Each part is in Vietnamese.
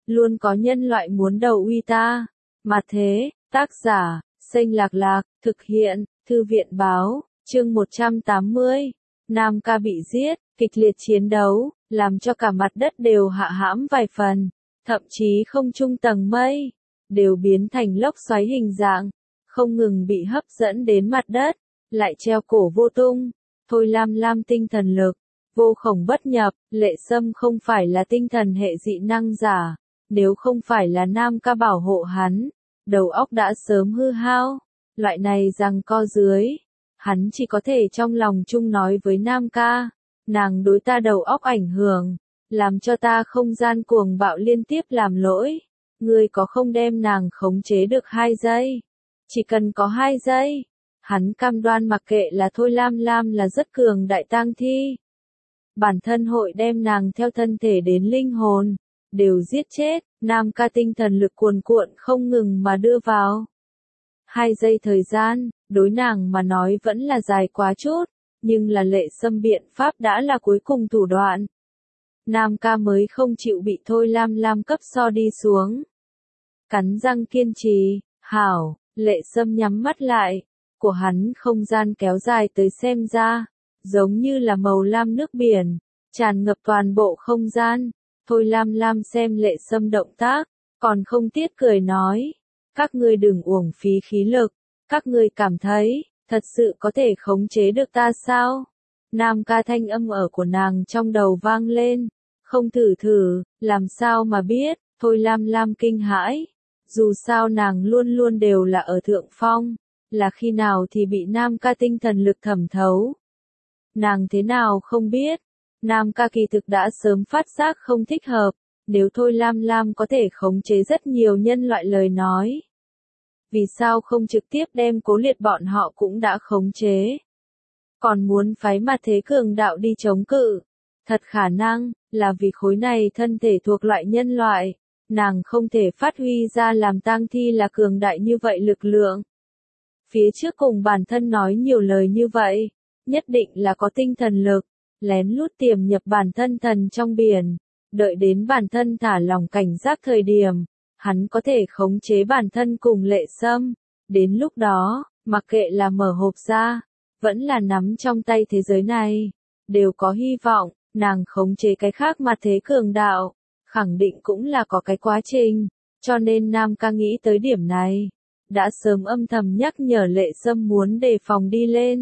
luôn có nhân loại muốn đầu uy ta. Mà thế, tác giả, Xanh Lạc Lạc, thực hiện, Thư viện Báo, chương 180. Nam ca bị giết, kịch liệt chiến đấu, làm cho cả mặt đất đều hạ hãm vài phần, thậm chí không trung tầng mây, đều biến thành lốc xoáy hình dạng, không ngừng bị hấp dẫn đến mặt đất, lại treo cổ vô tung. Thôi Lam Lam tinh thần lực, vô khổng bất nhập, Lệ Sâm không phải là tinh thần hệ dị năng giả, nếu không phải là Nam ca bảo hộ hắn, đầu óc đã sớm hư hao, loại này giằng co dưới, hắn chỉ có thể trong lòng chung nói với Nam ca, nàng đối ta đầu óc ảnh hưởng, làm cho ta không gian cuồng bạo liên tiếp làm lỗi, ngươi có không đem nàng khống chế được 2 giây, chỉ cần có 2 giây. Hắn cam đoan mặc kệ là Thôi Lam Lam là rất cường đại tang thi. Bản thân hội đem nàng theo thân thể đến linh hồn, đều giết chết, Nam ca tinh thần lực cuồn cuộn không ngừng mà đưa vào. 2 giây thời gian, đối nàng mà nói vẫn là dài quá chút, nhưng là Lệ Sâm biện pháp đã là cuối cùng thủ đoạn. Nam ca mới không chịu bị Thôi Lam Lam cấp so đi xuống. Cắn răng kiên trì, hảo, Lệ Sâm nhắm mắt lại. Của hắn không gian kéo dài tới xem ra, giống như là màu lam nước biển, tràn ngập toàn bộ không gian. Thôi Lam Lam xem Lệ Sâm động tác, còn không tiếc cười nói, các ngươi đừng uổng phí khí lực, các ngươi cảm thấy, thật sự có thể khống chế được ta sao? Nam ca thanh âm ở của nàng trong đầu vang lên, không thử thử, làm sao mà biết, Thôi Lam Lam kinh hãi, dù sao nàng luôn luôn đều là ở thượng phong. Là khi nào thì bị Nam ca tinh thần lực thẩm thấu. Nàng thế nào không biết, Nam ca kỳ thực đã sớm phát giác không thích hợp, nếu Thôi Lam Lam có thể khống chế rất nhiều nhân loại lời nói. Vì sao không trực tiếp đem Cố Liệt bọn họ cũng đã khống chế? Còn muốn phái Mặt Thế cường đạo đi chống cự? Thật khả năng, là vì khối này thân thể thuộc loại nhân loại, nàng không thể phát huy ra làm tang thi là cường đại như vậy lực lượng. Phía trước cùng bản thân nói nhiều lời như vậy, nhất định là có tinh thần lực, lén lút tiềm nhập bản thân thần trong biển, đợi đến bản thân thả lòng cảnh giác thời điểm, hắn có thể khống chế bản thân cùng Lệ Sâm, đến lúc đó, mặc kệ là mở hộp ra, vẫn là nắm trong tay thế giới này, đều có hy vọng, nàng khống chế cái khác Mặt Thế cường đạo, khẳng định cũng là có cái quá trình, cho nên Nam ca nghĩ tới điểm này. Đã sớm âm thầm nhắc nhở Lệ Sâm muốn đề phòng đi lên.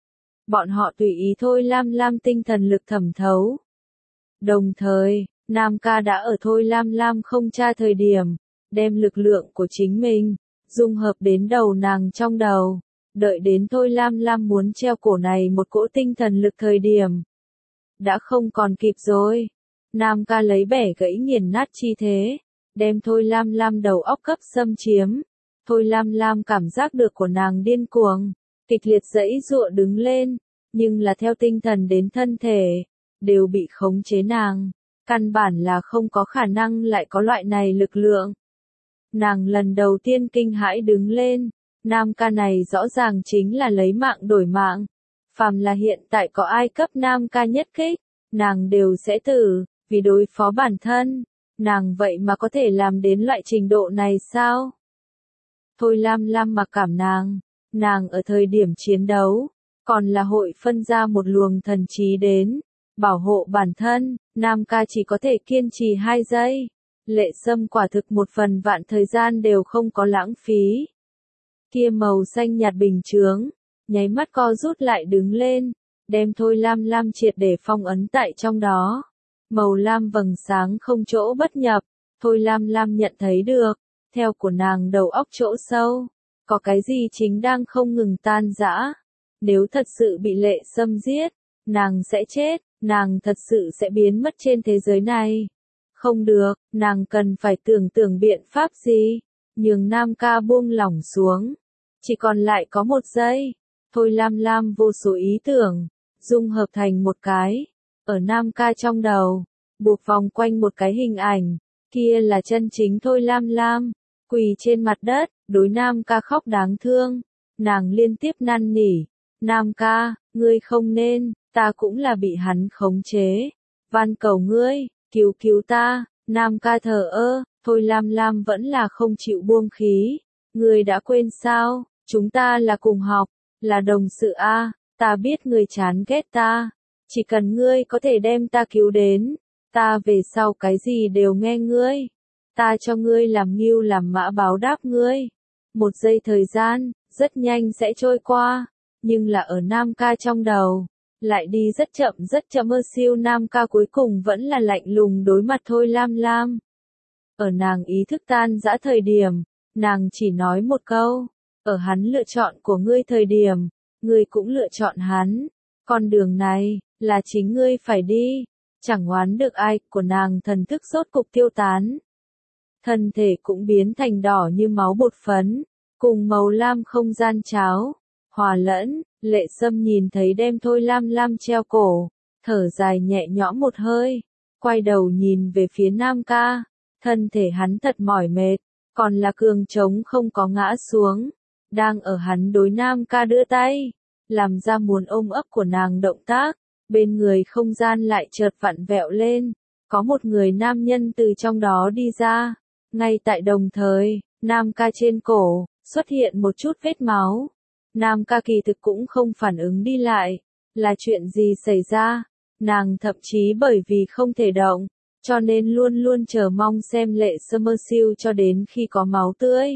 Bọn họ tùy ý Thôi Lam Lam tinh thần lực thẩm thấu. Đồng thời, Nam ca đã ở Thôi Lam Lam không tra thời điểm, đem lực lượng của chính mình, dung hợp đến đầu nàng trong đầu, đợi đến Thôi Lam Lam muốn treo cổ này một cỗ tinh thần lực thời điểm. Đã không còn kịp rồi. Nam ca lấy bẻ gãy nghiền nát chi thế, đem Thôi Lam Lam đầu óc cấp xâm chiếm. Thôi Lam Lam cảm giác được của nàng điên cuồng, kịch liệt giãy giụa đứng lên, nhưng là theo tinh thần đến thân thể, đều bị khống chế nàng, căn bản là không có khả năng lại có loại này lực lượng. Nàng lần đầu tiên kinh hãi đứng lên, Nam ca này rõ ràng chính là lấy mạng đổi mạng. Phàm là hiện tại có ai cấp Nam ca nhất kích, nàng đều sẽ tử, vì đối phó bản thân, nàng vậy mà có thể làm đến loại trình độ này sao? Thôi Lam Lam mặc cảm nàng ở thời điểm chiến đấu, còn là hội phân ra một luồng thần trí đến, bảo hộ bản thân, Nam ca chỉ có thể kiên trì 2 giây. Lệ Sâm quả thực 1/1000 thời gian đều không có lãng phí. Kia màu xanh nhạt bình chướng, nháy mắt co rút lại đứng lên, đem Thôi Lam Lam triệt để phong ấn tại trong đó. Màu lam vầng sáng không chỗ bất nhập, Thôi Lam Lam nhận thấy được. Theo của nàng đầu óc chỗ sâu, có cái gì chính đang không ngừng tan rã. Nếu thật sự bị Lệ Sâm giết, nàng sẽ chết, nàng thật sự sẽ biến mất trên thế giới này. Không được, nàng cần phải tưởng biện pháp gì, nhường Nam ca buông lỏng xuống. Chỉ còn lại có 1 giây, Thôi Lam Lam vô số ý tưởng, dung hợp thành một cái, ở Nam ca trong đầu, buộc vòng quanh một cái hình ảnh, kia là chân chính Thôi Lam Lam. Quỳ trên mặt đất, đối Nam ca khóc đáng thương, nàng liên tiếp năn nỉ, Nam ca, ngươi không nên, ta cũng là bị hắn khống chế, van cầu ngươi, cứu cứu ta, Nam ca thờ ơ, Thôi Lam Lam vẫn là không chịu buông khí. Ngươi đã quên sao, chúng ta là cùng học, là đồng sự a, ta biết ngươi chán ghét ta. Chỉ cần ngươi có thể đem ta cứu đến, ta về sau cái gì đều nghe ngươi. Ta cho ngươi làm ngưu làm mã báo đáp ngươi. Một giây thời gian, rất nhanh sẽ trôi qua, nhưng là ở Nam Ca trong đầu, lại đi rất chậm mơ siêu Nam Ca cuối cùng vẫn là lạnh lùng đối mặt Thôi Lam Lam. Ở nàng ý thức tan dã thời điểm, nàng chỉ nói một câu, ở hắn lựa chọn của ngươi thời điểm, ngươi cũng lựa chọn hắn, con đường này, là chính ngươi phải đi, chẳng oán được ai, của nàng thần thức rốt cục tiêu tán. Thân thể cũng biến thành đỏ như máu bột phấn, cùng màu lam không gian cháo, hòa lẫn, Lệ Sâm nhìn thấy đem Thôi Lam Lam treo cổ, thở dài nhẹ nhõm một hơi, quay đầu nhìn về phía Nam Ca, thân thể hắn thật mỏi mệt, còn là cường trống không có ngã xuống, đang ở hắn đối Nam Ca đưa tay, làm ra muốn ôm ấp của nàng động tác, bên người không gian lại chợt vặn vẹo lên, có một người nam nhân từ trong đó đi ra, ngay tại đồng thời, Nam Ca trên cổ, xuất hiện một chút vết máu. Nam Ca kỳ thực cũng không phản ứng đi lại, là chuyện gì xảy ra, nàng thậm chí bởi vì không thể động, cho nên luôn luôn chờ mong xem Lệ Sâm siêu cho đến khi có máu tươi.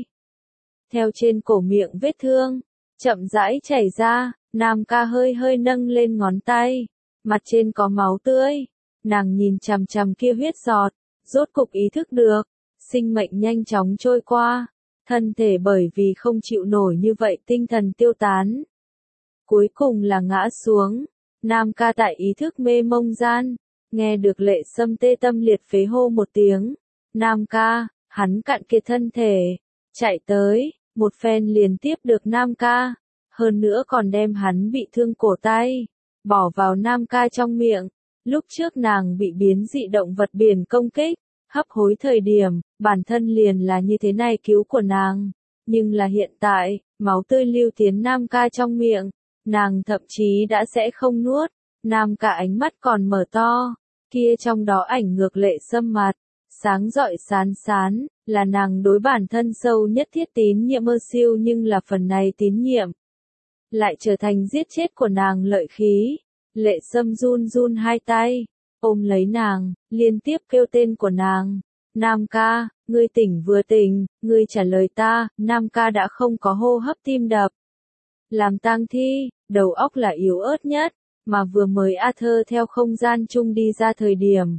Theo trên cổ miệng vết thương, chậm rãi chảy ra, Nam Ca hơi hơi nâng lên ngón tay, mặt trên có máu tươi, nàng nhìn chằm chằm kia huyết giọt, rốt cục ý thức được, sinh mệnh nhanh chóng trôi qua, thân thể bởi vì không chịu nổi như vậy tinh thần tiêu tán. Cuối cùng là ngã xuống, Nam Ca tại ý thức mê mông gian, nghe được Lệ Sâm tê tâm liệt phế hô một tiếng, Nam Ca, hắn cạn kiệt thân thể, chạy tới, một phen liền tiếp được Nam Ca, hơn nữa còn đem hắn bị thương cổ tay, bỏ vào Nam Ca trong miệng, lúc trước nàng bị biến dị động vật biển công kích, hấp hối thời điểm, bản thân liền là như thế này cứu của nàng, nhưng là hiện tại, máu tươi lưu tiến Nam Ca trong miệng, nàng thậm chí đã sẽ không nuốt, Nam Ca ánh mắt còn mở to, kia trong đó ảnh ngược Lệ Sâm mặt, sáng rọi sán sán, là nàng đối bản thân sâu nhất thiết tín nhiệm mơ siêu nhưng là phần này tín nhiệm, lại trở thành giết chết của nàng lợi khí, Lệ Sâm run run hai tay, ôm lấy nàng, liên tiếp kêu tên của nàng, Nam Ca, ngươi tỉnh vừa tỉnh, ngươi trả lời ta, Nam Ca đã không có hô hấp tim đập. Làm tang thi, đầu óc là yếu ớt nhất, mà vừa mới Arthur theo không gian chung đi ra thời điểm,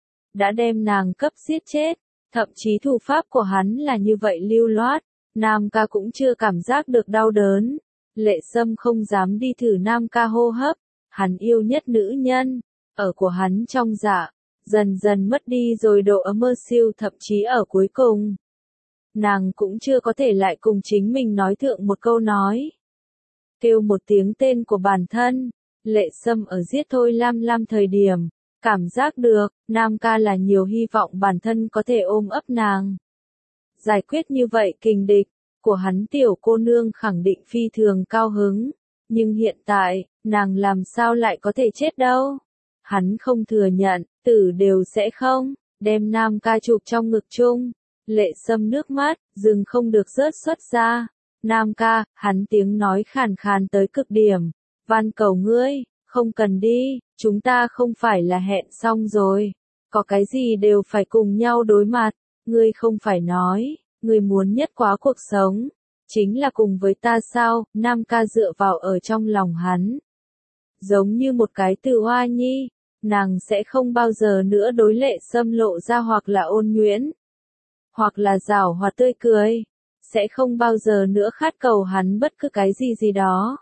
đã đem nàng cấp giết chết, thậm chí thủ pháp của hắn là như vậy lưu loát, Nam Ca cũng chưa cảm giác được đau đớn, Lệ Sâm không dám đi thử Nam Ca hô hấp, hắn yêu nhất nữ nhân, ở của hắn trong dạ, dần dần mất đi rồi độ ấm mơ siêu thậm chí ở cuối cùng. Nàng cũng chưa có thể lại cùng chính mình nói thượng một câu nói. Kêu một tiếng tên của bản thân, Lệ Sâm ở giết Thôi Lam Lam thời điểm, cảm giác được, Nam Ca là nhiều hy vọng bản thân có thể ôm ấp nàng. Giải quyết như vậy kình địch, của hắn tiểu cô nương khẳng định phi thường cao hứng, nhưng hiện tại, nàng làm sao lại có thể chết đâu. Hắn không thừa nhận, tử đều sẽ không, đem Nam Ca chụp trong ngực chung, Lệ Sâm nước mắt, dừng không được rớt xuất ra. Nam Ca, hắn tiếng nói khàn khàn tới cực điểm, van cầu ngươi, không cần đi, chúng ta không phải là hẹn xong rồi, có cái gì đều phải cùng nhau đối mặt, ngươi không phải nói, ngươi muốn nhất quá cuộc sống, chính là cùng với ta sao, Nam Ca dựa vào ở trong lòng hắn. Giống như một cái từ hoa nhi, nàng sẽ không bao giờ nữa đối Lệ Sâm lộ ra hoặc là ôn nhuyễn, hoặc là giảo hoạt tươi cười, sẽ không bao giờ nữa khát cầu hắn bất cứ cái gì đó.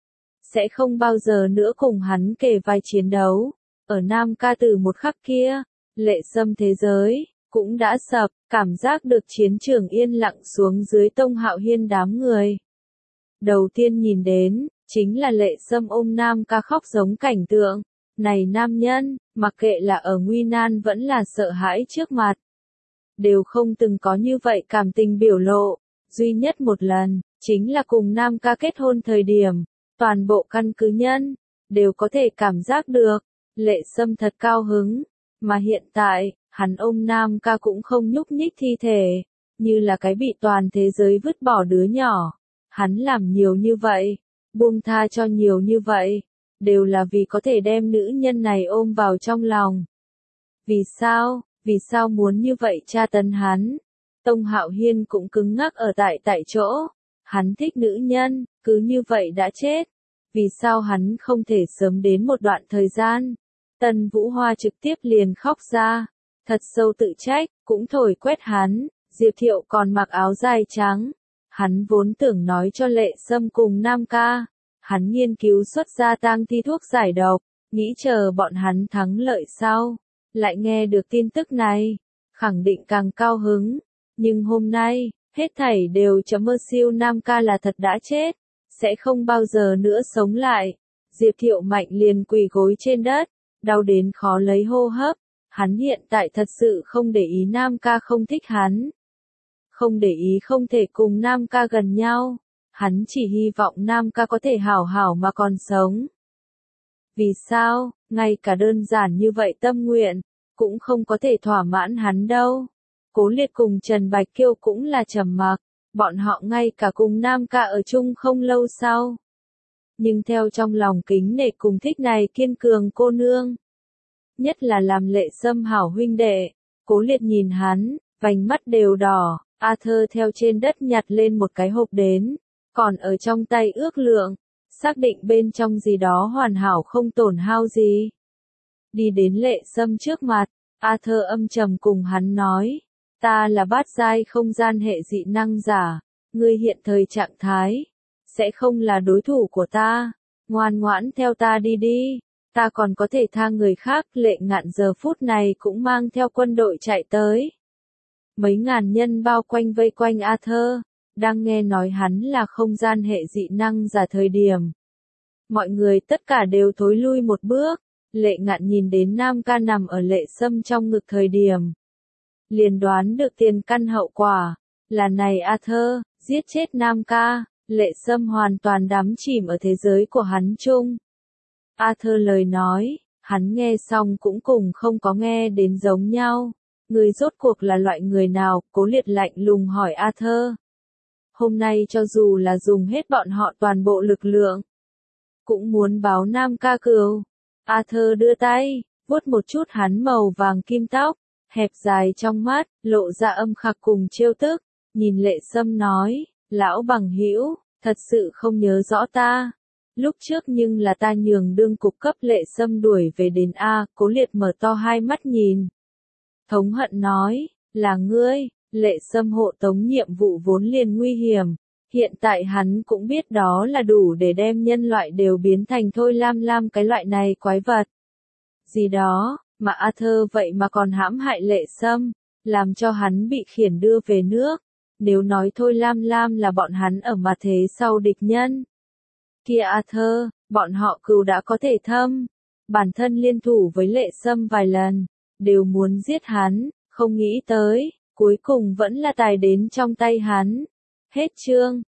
Sẽ không bao giờ nữa cùng hắn kề vai chiến đấu. Ở Nam Ca từ một khắc kia, Lệ Sâm thế giới, cũng đã sập, cảm giác được chiến trường yên lặng xuống dưới Tông Hạo Hiên đám người. Đầu tiên nhìn đến, chính là Lệ Sâm ôm Nam Ca khóc giống cảnh tượng. Này nam nhân, mặc kệ là ở nguy nan vẫn là sợ hãi trước mặt, đều không từng có như vậy cảm tình biểu lộ. Duy nhất một lần, chính là cùng Nam Ca kết hôn thời điểm, toàn bộ căn cứ nhân, đều có thể cảm giác được, Lệ Sâm thật cao hứng, mà hiện tại, Hắn ôm Nam Ca cũng không nhúc nhích thi thể, như là cái bị toàn thế giới vứt bỏ đứa nhỏ. Hắn làm nhiều như vậy, buông tha cho nhiều như vậy, đều là vì có thể đem nữ nhân này ôm vào trong lòng. Vì sao? Vì sao muốn như vậy tra tấn hắn? Tông Hạo Hiên cũng cứng ngắc ở tại chỗ. Hắn thích nữ nhân, cứ như vậy đã chết. Vì sao hắn không thể sớm đến một đoạn thời gian? Tần Vũ Hoa trực tiếp liền khóc ra. Thật sâu tự trách, cũng thổi quét hắn. Diệp Thiệu còn mặc áo dài trắng. Hắn vốn tưởng nói cho Lệ Sâm cùng Nam Ca. Hắn nghiên cứu xuất ra tang thi thuốc giải độc, nghĩ chờ bọn hắn thắng lợi sau. Lại nghe được tin tức này, khẳng định càng cao hứng. Nhưng hôm nay, hết thảy đều mơ siêu Nam Ca là thật đã chết, sẽ không bao giờ nữa sống lại. Diệp Thiệu mạnh liền quỳ gối trên đất, đau đến khó lấy hô hấp. Hắn hiện tại thật sự không để ý Nam Ca không thích hắn. Không để ý không thể cùng Nam Ca gần nhau. Hắn chỉ hy vọng Nam Ca có thể hảo hảo mà còn sống. Vì sao, ngay cả đơn giản như vậy tâm nguyện, cũng không có thể thỏa mãn hắn đâu. Cố Liệt cùng Trần Bạch Kiêu cũng là trầm mặc, bọn họ ngay cả cùng Nam Ca ở chung không lâu sau. Nhưng theo trong lòng kính nể cùng thích này kiên cường cô nương. Nhất là làm Lệ Sâm hảo huynh đệ, Cố Liệt nhìn hắn, vành mắt đều đỏ, Arthur theo trên đất nhặt lên một cái hộp đến, còn ở trong tay ước lượng, xác định bên trong gì đó hoàn hảo không tổn hao gì. Đi đến Lệ Sâm trước mặt, Arthur âm trầm cùng hắn nói, ta là bát giai không gian hệ dị năng giả, ngươi hiện thời trạng thái, sẽ không là đối thủ của ta, ngoan ngoãn theo ta đi đi, ta còn có thể tha người khác. Lệ Ngạn giờ phút này cũng mang theo quân đội chạy tới. Mấy ngàn nhân bao quanh vây quanh Arthur, đang nghe nói hắn là không gian hệ dị năng giả thời điểm. Mọi người tất cả đều thối lui một bước, Lệ Ngạn nhìn đến Nam Ca nằm ở Lệ Sâm trong ngực thời điểm. Liền đoán được tiền căn hậu quả, là này Arthur, giết chết Nam Ca, Lệ Sâm hoàn toàn đắm chìm ở thế giới của hắn chung. Arthur lời nói, hắn nghe xong cũng cùng không có nghe đến giống nhau. Người rốt cuộc là loại người nào? Cố Liệt lạnh lùng hỏi Arthur. Hôm nay cho dù là dùng hết bọn họ toàn bộ lực lượng, cũng muốn báo Nam Ca cừu. Arthur đưa tay, vuốt một chút hắn màu vàng kim tóc, hẹp dài trong mắt, lộ ra âm khắc cùng trêu tức, nhìn Lệ Sâm nói, lão bằng hữu, thật sự không nhớ rõ ta. Lúc trước nhưng là ta nhường đương cục cấp Lệ Sâm đuổi về đến A. Cố Liệt mở to hai mắt nhìn. Thống hận nói, là ngươi. Lệ Sâm hộ tống nhiệm vụ vốn liền nguy hiểm. Hiện tại hắn cũng biết đó là đủ để đem nhân loại đều biến thành Thôi Lam Lam cái loại này quái vật. Gì đó, mà Arthur vậy mà còn hãm hại Lệ Sâm, làm cho hắn bị khiển đưa về nước. Nếu nói Thôi Lam Lam là bọn hắn ở mà thế sau địch nhân. Kia Arthur, bọn họ cừu đã có thể thâm. Bản thân liên thủ với Lệ Sâm vài lần, đều muốn giết hắn, không nghĩ tới, cuối cùng vẫn là tài đến trong tay hắn. Hết chương.